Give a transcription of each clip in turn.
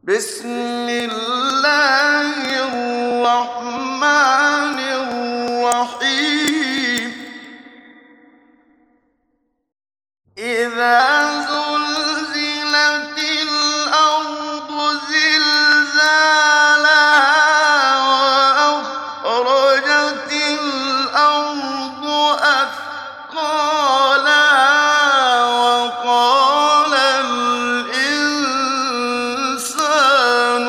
بسم الله الرحمن الرحيم إذا زلزلت الأرض زلزالها وأخرجت الأرض أثقالها وقال الإنسان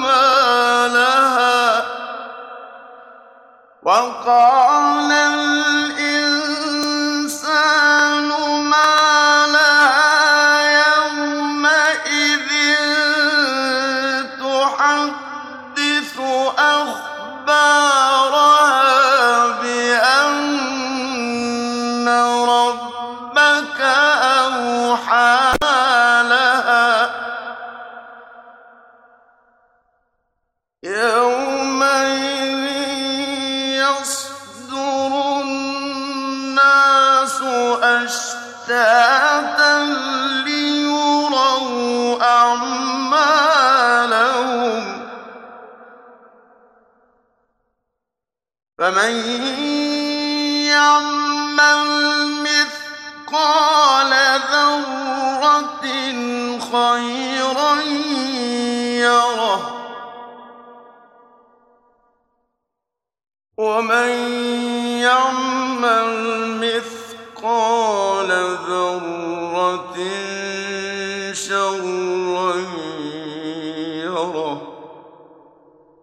ما لها يومئذ تحدث أخبارها بأن ربك أوحى لها يومئذ يصدر الناس أشتاتا ليروا أعمالهم فمن يعمل مثقال ذرة خيرا يره ومن يعمل مثقال ذرة